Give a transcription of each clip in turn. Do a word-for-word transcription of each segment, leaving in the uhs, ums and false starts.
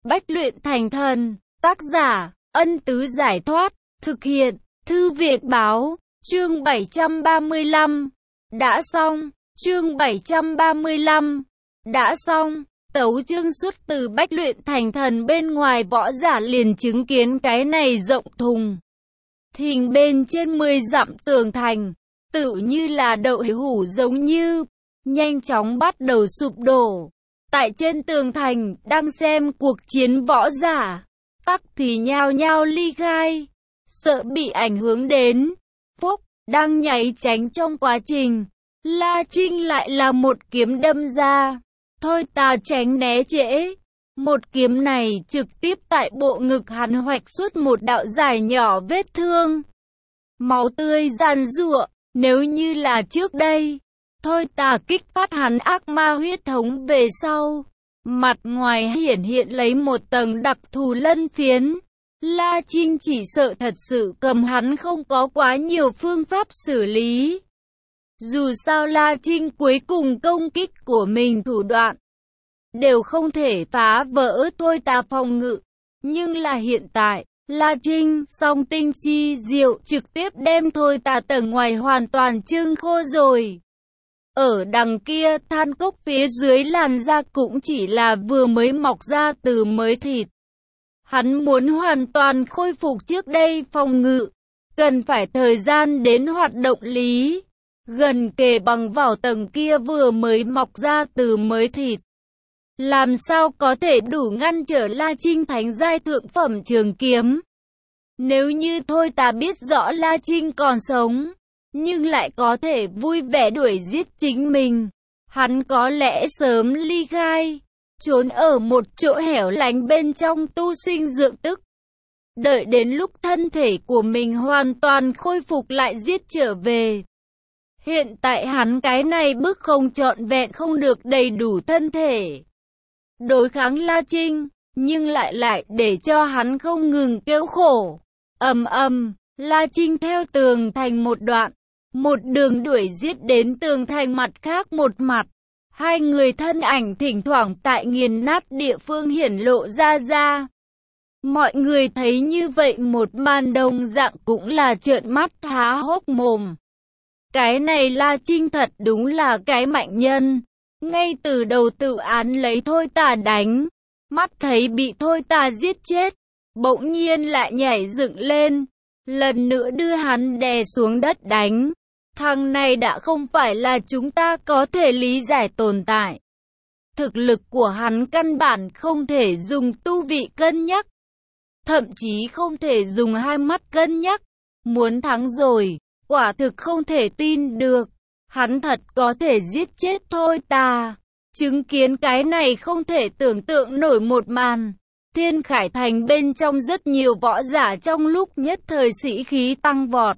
Bách luyện thành thần, tác giả, Ân Tứ Giải Thoát, thực hiện, Thư Viện Báo, chương bảy trăm ba mươi lăm, đã xong, chương bảy trăm ba mươi lăm, đã xong, tấu chương xuất từ Bách luyện thành thần bên ngoài võ giả liền chứng kiến cái này rộng thùng thình bên trên mười dặm tường thành, tự như là đậu hũ giống như, nhanh chóng bắt đầu sụp đổ. Tại trên tường thành, đang xem cuộc chiến võ giả, tắc thì nhao nhao ly khai, sợ bị ảnh hưởng đến. Phúc, đang nhảy tránh trong quá trình, La Trinh lại là một kiếm đâm ra. Thôi ta tránh né trễ. Một kiếm này trực tiếp tại bộ ngực hắn hoạch suốt một đạo dài nhỏ vết thương. Máu tươi giàn giụa, nếu như là trước đây. Thôi ta kích phát hắn ác ma huyết thống về sau. Mặt ngoài hiển hiện lấy một tầng đặc thù lân phiến. La Trinh chỉ sợ thật sự cầm hắn không có quá nhiều phương pháp xử lý. Dù sao La Trinh cuối cùng công kích của mình thủ đoạn đều không thể phá vỡ thôi ta phòng ngự. Nhưng là hiện tại, La Trinh song tinh chi diệu trực tiếp đem thôi ta tầng ngoài hoàn toàn trưng khô rồi. Ở đằng kia than cốc phía dưới làn da cũng chỉ là vừa mới mọc ra từ mới thịt. Hắn muốn hoàn toàn khôi phục trước đây phòng ngự, cần phải thời gian đến hoạt động lý, gần kề bằng vào tầng kia vừa mới mọc ra từ mới thịt. Làm sao có thể đủ ngăn trở La Trinh thánh giai thượng phẩm trường kiếm? Nếu như thôi ta biết rõ La Trinh còn sống, nhưng lại có thể vui vẻ đuổi giết chính mình, hắn có lẽ sớm ly khai, trốn ở một chỗ hẻo lánh bên trong tu sinh dưỡng tức. Đợi đến lúc thân thể của mình hoàn toàn khôi phục lại giết trở về. Hiện tại hắn cái này bước không trọn vẹn không được đầy đủ thân thể đối kháng La Trinh, nhưng lại lại để cho hắn không ngừng kêu khổ. Ầm ầm, La Trinh theo tường thành một đoạn, một đường đuổi giết đến tường thành mặt khác một mặt. Hai người thân ảnh thỉnh thoảng tại nghiền nát địa phương hiển lộ ra ra. Mọi người thấy như vậy một màn đồng dạng cũng là trợn mắt há hốc mồm. Cái này La Trinh thật đúng là cái mạnh nhân. Ngay từ đầu tự án lấy thôi tà đánh, mắt thấy bị thôi tà giết chết, bỗng nhiên lại nhảy dựng lên, lần nữa đưa hắn đè xuống đất đánh. Thằng này đã không phải là chúng ta có thể lý giải tồn tại. Thực lực của hắn căn bản không thể dùng tu vị cân nhắc, thậm chí không thể dùng hai mắt cân nhắc. Muốn thắng rồi, quả thực không thể tin được. Hắn thật có thể giết chết thôi ta. Chứng kiến cái này không thể tưởng tượng nổi một màn. Thiên Khải Thành bên trong rất nhiều võ giả trong lúc nhất thời sĩ khí tăng vọt.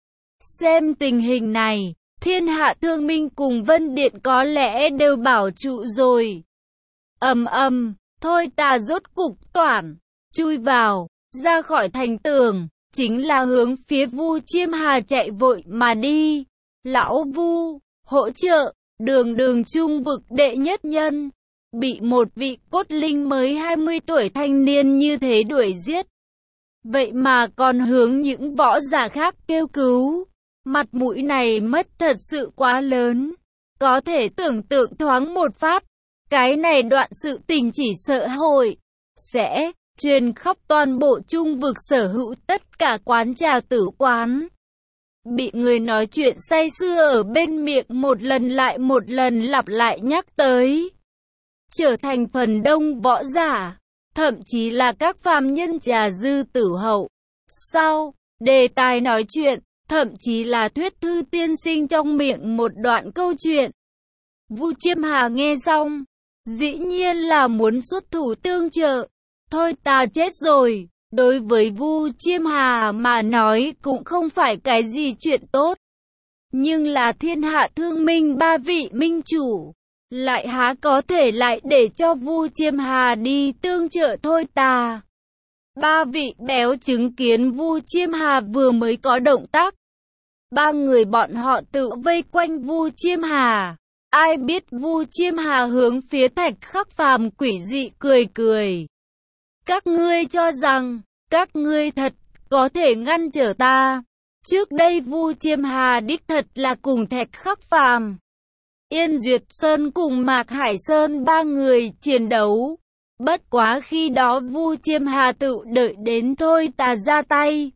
Xem tình hình này, Thiên Hạ Thương Minh cùng Vân Điện có lẽ đều bảo trụ rồi. Ầm ầm, thôi ta rốt cục toản, chui vào, ra khỏi thành tường, chính là hướng phía Vu Chiêm Hà chạy vội mà đi. Lão Vu, hỗ trợ, đường đường trung vực đệ nhất nhân, bị một vị cốt linh mới hai mươi tuổi thanh niên như thế đuổi giết. Vậy mà còn hướng những võ giả khác kêu cứu, mặt mũi này mất thật sự quá lớn. Có thể tưởng tượng thoáng một phát, cái này đoạn sự tình chỉ sợ hội sẽ truyền khắp toàn bộ trung vực sở hữu tất cả quán trà tử quán. Bị người nói chuyện say sưa ở bên miệng một lần lại một lần lặp lại nhắc tới. Trở thành phần đông võ giả, thậm chí là các phàm nhân trà dư tử hậu. Sau, đề tài nói chuyện, thậm chí là thuyết thư tiên sinh trong miệng một đoạn câu chuyện. Vu Chiêm Hà nghe xong, dĩ nhiên là muốn xuất thủ tương trợ. Thôi ta chết rồi. Đối với Vu Chiêm Hà mà nói cũng không phải cái gì chuyện tốt. Nhưng là Thiên Hạ Thương Minh ba vị minh chủ, lại há có thể lại để cho Vu Chiêm Hà đi tương trợ thôi ta. Ba vị béo chứng kiến Vu Chiêm Hà vừa mới có động tác. Ba người bọn họ tự vây quanh Vu Chiêm Hà. Ai biết Vu Chiêm Hà hướng phía Thạch Khắc Phàm quỷ dị cười cười. Các ngươi cho rằng, các ngươi thật có thể ngăn trở ta. Trước đây Vu Chiêm Hà đích thật là cùng Thạch Khắc Phàm, Yên Duyệt Sơn cùng Mạc Hải Sơn ba người chiến đấu. Bất quá khi đó Vu Chiêm Hà tự đợi đến thôi ta ra tay.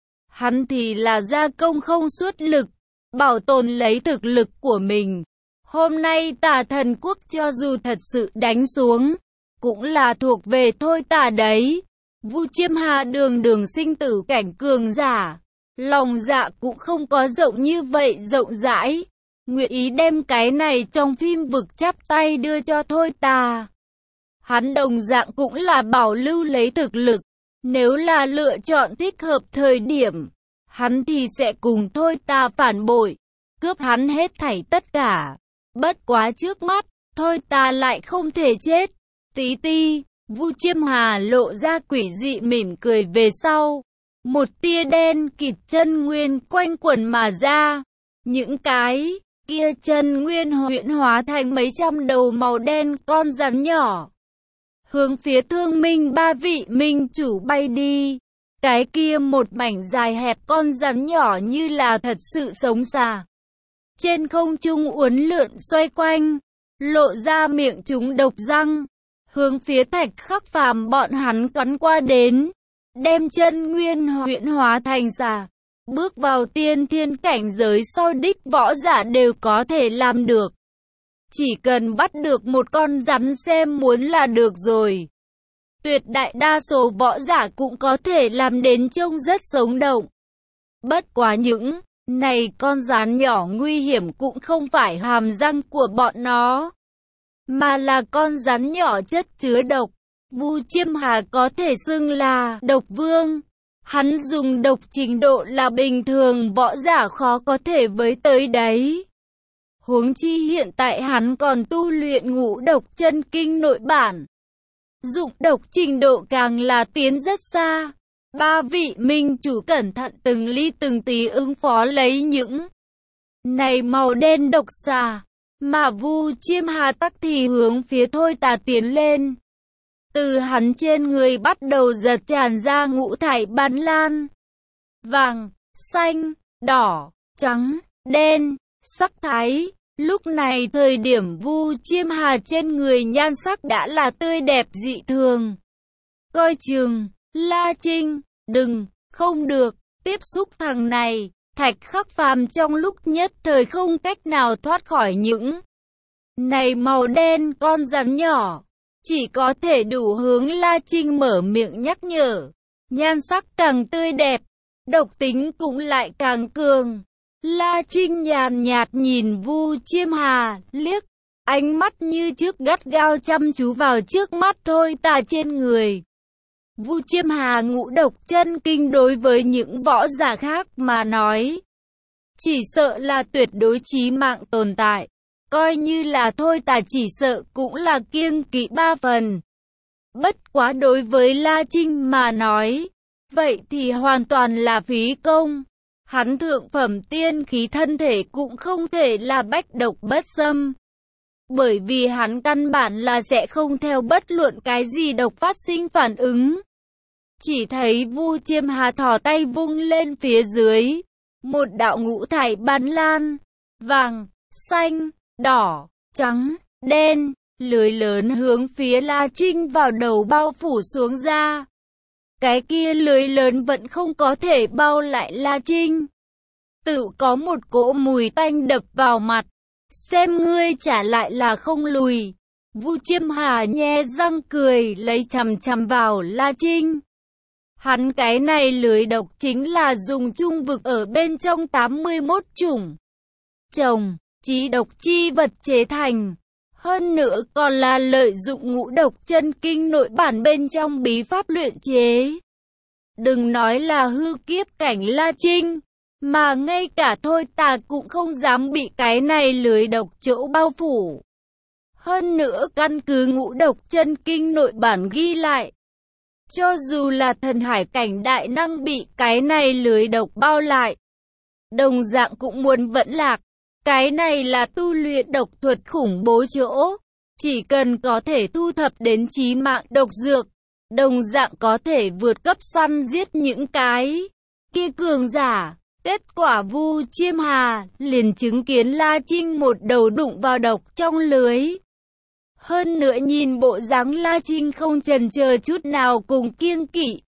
Hắn thì là gia công không xuất lực, bảo tồn lấy thực lực của mình. Hôm nay Tà Thần Quốc cho dù thật sự đánh xuống, cũng là thuộc về thôi ta đấy. Vu Chiêm Hà đường đường sinh tử cảnh cường giả, lòng dạ cũng không có rộng như vậy rộng rãi. Nguyện ý đem cái này trong phim vực chắp tay đưa cho thôi ta. Hắn đồng dạng cũng là bảo lưu lấy thực lực. Nếu là lựa chọn thích hợp thời điểm, hắn thì sẽ cùng thôi ta phản bội, cướp hắn hết thảy tất cả. Bất quá trước mắt, thôi ta lại không thể chết. Tí ti, Vu Chiêm Hà lộ ra quỷ dị mỉm cười về sau. Một tia đen kịt chân nguyên quanh quẩn mà ra. Những cái kia chân nguyên huyễn hóa thành mấy trăm đầu màu đen con rắn nhỏ, hướng phía Thương Minh ba vị minh chủ bay đi. Cái kia một mảnh dài hẹp con rắn nhỏ như là thật sự sống xà, trên không trung uốn lượn xoay quanh, lộ ra miệng chúng độc răng, hướng phía Thạch Khắc Phàm bọn hắn cắn qua đến, đem chân nguyên huyễn hóa thành xà. Bước vào tiên thiên cảnh giới sau đích võ giả đều có thể làm được. Chỉ cần bắt được một con rắn xem muốn là được rồi. Tuyệt đại đa số võ giả cũng có thể làm đến trông rất sống động. Bất quá những này con rắn nhỏ nguy hiểm cũng không phải hàm răng của bọn nó, mà là con rắn nhỏ chất chứa độc. Vu Chiêm Hà có thể xưng là độc vương. Hắn dùng độc trình độ là bình thường võ giả khó có thể với tới đấy. Huống chi hiện tại hắn còn tu luyện ngũ độc chân kinh nội bản. Dụng độc trình độ càng là tiến rất xa. Ba vị minh chủ cẩn thận từng ly từng tí ứng phó lấy những này màu đen độc xà. Mà Vu Chiêm Hà tắc thì hướng phía thôi ta tiến lên. Từ hắn trên người bắt đầu giật tràn ra ngũ thải ban lan. Vàng, xanh, đỏ, trắng, đen, sắc thái. Lúc này thời điểm Vu Chiêm Hà trên người nhan sắc đã là tươi đẹp dị thường. Coi chừng, La Trinh, đừng, không được, tiếp xúc thằng này. Thạch Khắc Phàm trong lúc nhất thời không cách nào thoát khỏi những này màu đen con rắn nhỏ. Chỉ có thể đủ hướng La Trinh mở miệng nhắc nhở. Nhan sắc càng tươi đẹp, độc tính cũng lại càng cường. La Trinh nhàn nhạt nhìn Vu Chiêm Hà, liếc, ánh mắt như trước gắt gao chăm chú vào trước mắt thôi ta trên người. Vu Chiêm Hà ngũ độc chân kinh đối với những võ giả khác mà nói, chỉ sợ là tuyệt đối chí mạng tồn tại. Coi như là thôi ta chỉ sợ cũng là kiêng kỵ ba phần. Bất quá đối với La Trinh mà nói, vậy thì hoàn toàn là phí công. Hắn thượng phẩm tiên khí thân thể cũng không thể là bách độc bất xâm. Bởi vì hắn căn bản là sẽ không theo bất luận cái gì độc phát sinh phản ứng. Chỉ thấy Vu Chiêm Hà thò tay vung lên phía dưới. Một đạo ngũ thải ban lan, vàng, xanh, đỏ, trắng, đen, lưới lớn hướng phía La Trinh vào đầu bao phủ xuống ra. Cái kia lưới lớn vẫn không có thể bao lại La Trinh. Tự có một cỗ mùi tanh đập vào mặt. Xem ngươi trả lại là không lùi. Vu Chiêm Hà nhe răng cười lấy chằm chằm vào La Trinh. Hắn cái này lưới độc chính là dùng trung vực ở bên trong tám mươi mốt chủng trồng, chí độc chi vật chế thành. Hơn nữa còn là lợi dụng ngũ độc chân kinh nội bản bên trong bí pháp luyện chế. Đừng nói là hư kiếp cảnh La Trinh, mà ngay cả thôi ta cũng không dám bị cái này lưới độc chỗ bao phủ. Hơn nữa căn cứ ngũ độc chân kinh nội bản ghi lại, cho dù là thần hải cảnh đại năng bị cái này lưới độc bao lại, đồng dạng cũng muốn vẫn lạc. Cái này là tu luyện độc thuật khủng bố chỗ. Chỉ cần có thể thu thập đến chí mạng độc dược, đồng dạng có thể vượt cấp săn giết những cái kia cường giả. Kết quả Vu Chiêm Hà liền chứng kiến La Trinh một đầu đụng vào độc trong lưới. Hơn nữa nhìn bộ dáng La Trinh không chần chờ chút nào cùng kiêng kỵ.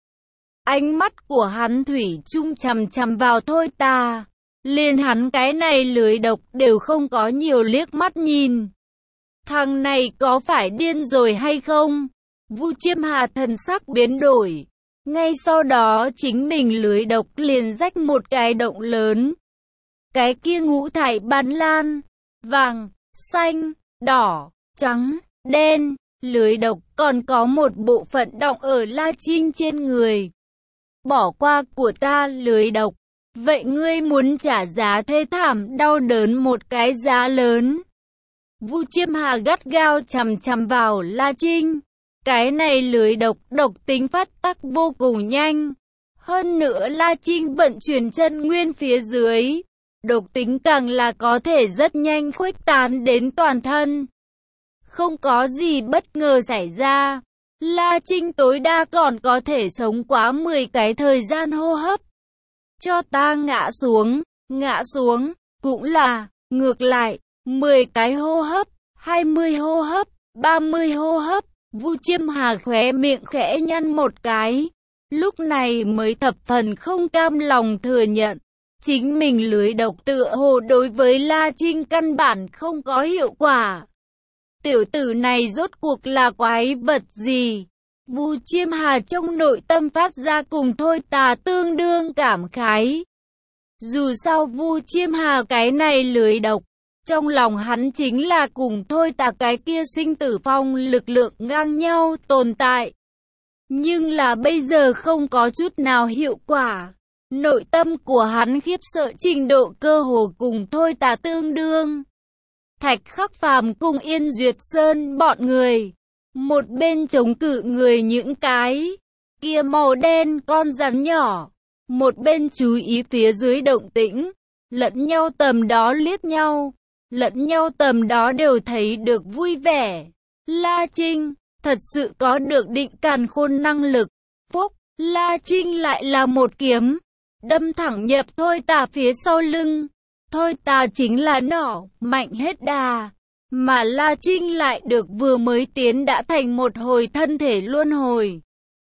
Ánh mắt của hắn thủy chung chằm chằm vào Thôi Tà. Liền hắn cái này lưới độc đều không có nhiều liếc mắt nhìn. Thằng này có phải điên rồi hay không? Vu Chiêm Hà thần sắc biến đổi. Ngay sau đó chính mình lưới độc liền rách một cái động lớn. Cái kia ngũ thải ban lan, vàng, xanh, đỏ, trắng, đen, lưới độc còn có một bộ phận đọng ở La Trinh trên người. Bỏ qua của ta lưới độc, vậy ngươi muốn trả giá thê thảm đau đớn một cái giá lớn. Vu Chiêm Hà gắt gao chằm chằm vào La Trinh. Cái này lưới độc độc tính phát tác vô cùng nhanh. Hơn nữa La Trinh vận chuyển chân nguyên phía dưới. Độc tính càng là có thể rất nhanh khuếch tán đến toàn thân. Không có gì bất ngờ xảy ra. La Trinh tối đa còn có thể sống quá mười cái thời gian hô hấp. Cho ta ngã xuống, ngã xuống, cũng là, ngược lại, mười cái hô hấp, hai mươi hô hấp, ba mươi hô hấp. Vu Chiêm Hà khóe miệng khẽ nhăn một cái. Lúc này mới thập phần không cam lòng thừa nhận. Chính mình lưới độc tựa hồ đối với La Trinh căn bản không có hiệu quả. Tiểu tử này rốt cuộc là quái vật gì? Vu Chiêm Hà trong nội tâm phát ra cùng Thôi Tà tương đương cảm khái. Dù sao Vu Chiêm Hà cái này lưới độc, trong lòng hắn chính là cùng Thôi Tà cái kia sinh tử phong lực lượng ngang nhau tồn tại. Nhưng là bây giờ không có chút nào hiệu quả. Nội tâm của hắn khiếp sợ trình độ cơ hồ cùng Thôi Tà tương đương. Thạch Khắc Phàm cùng Yên Duyệt Sơn bọn người. Một bên chống cự người những cái kia màu đen con rắn nhỏ. Một bên chú ý phía dưới động tĩnh. Lẫn nhau tầm đó liếc nhau. Lẫn nhau tầm đó đều thấy được vui vẻ. La Trinh thật sự có được định càn khôn năng lực. Phúc, La Trinh lại là một kiếm. Đâm thẳng nhập Thôi Tà phía sau lưng. Thôi Tà chính là nỏ, mạnh hết đà. Mà La Trinh lại được vừa mới tiến đã thành một hồi thân thể luân hồi.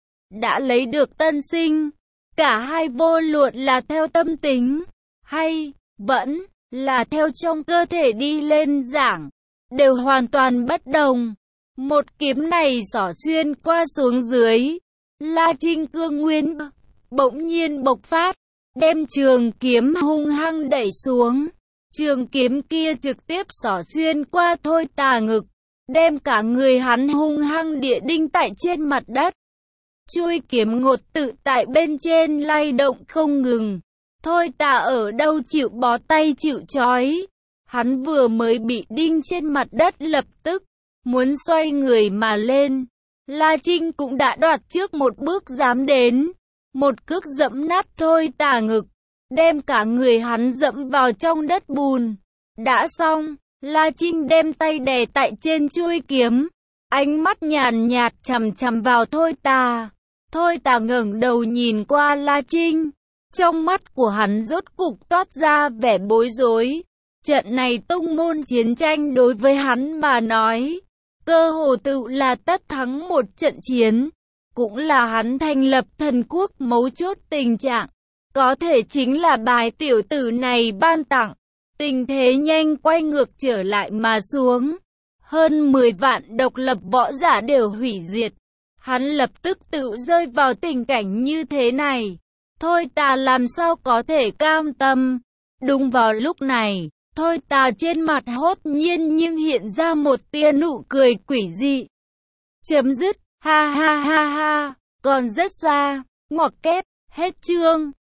Đã lấy được tân sinh. Cả hai vô luận là theo tâm tính, hay vẫn là theo trong cơ thể đi lên giảng, đều hoàn toàn bất đồng. Một kiếm này xỏ xuyên qua xuống dưới. La Trinh cương nguyên bỗng nhiên bộc phát, đem trường kiếm hung hăng đẩy xuống. Trường kiếm kia trực tiếp xỏ xuyên qua Thôi Tà ngực, đem cả người hắn hung hăng địa đinh tại trên mặt đất. Chuôi kiếm ngột tự tại bên trên lay động không ngừng. Thôi Tà ở đâu chịu bó tay chịu trói. Hắn vừa mới bị đinh trên mặt đất lập tức muốn xoay người mà lên. La Trinh cũng đã đoạt trước một bước dám đến. Một cước dẫm nát Thôi Tà ngực, đem cả người hắn dẫm vào trong đất bùn. Đã xong, La Trinh đem tay đè tại trên chuôi kiếm. Ánh mắt nhàn nhạt chằm chằm vào Thôi Tà. Thôi Tà ngẩng đầu nhìn qua La Trinh. Trong mắt của hắn rốt cục toát ra vẻ bối rối. Trận này tông môn chiến tranh đối với hắn mà nói, cơ hồ tự là tất thắng một trận chiến. Cũng là hắn thành lập thần quốc mấu chốt tình trạng. Có thể chính là bài tiểu tử này ban tặng. Tình thế nhanh quay ngược trở lại mà xuống. Hơn mười vạn độc lập võ giả đều hủy diệt. Hắn lập tức tự rơi vào tình cảnh như thế này. Thôi Tà làm sao có thể cam tâm. Đúng vào lúc này, Thôi Tà trên mặt hốt nhiên nhưng hiện ra một tia nụ cười quỷ dị. Chấm dứt, ha ha ha ha, còn rất xa, ngoặc kép, hết chương.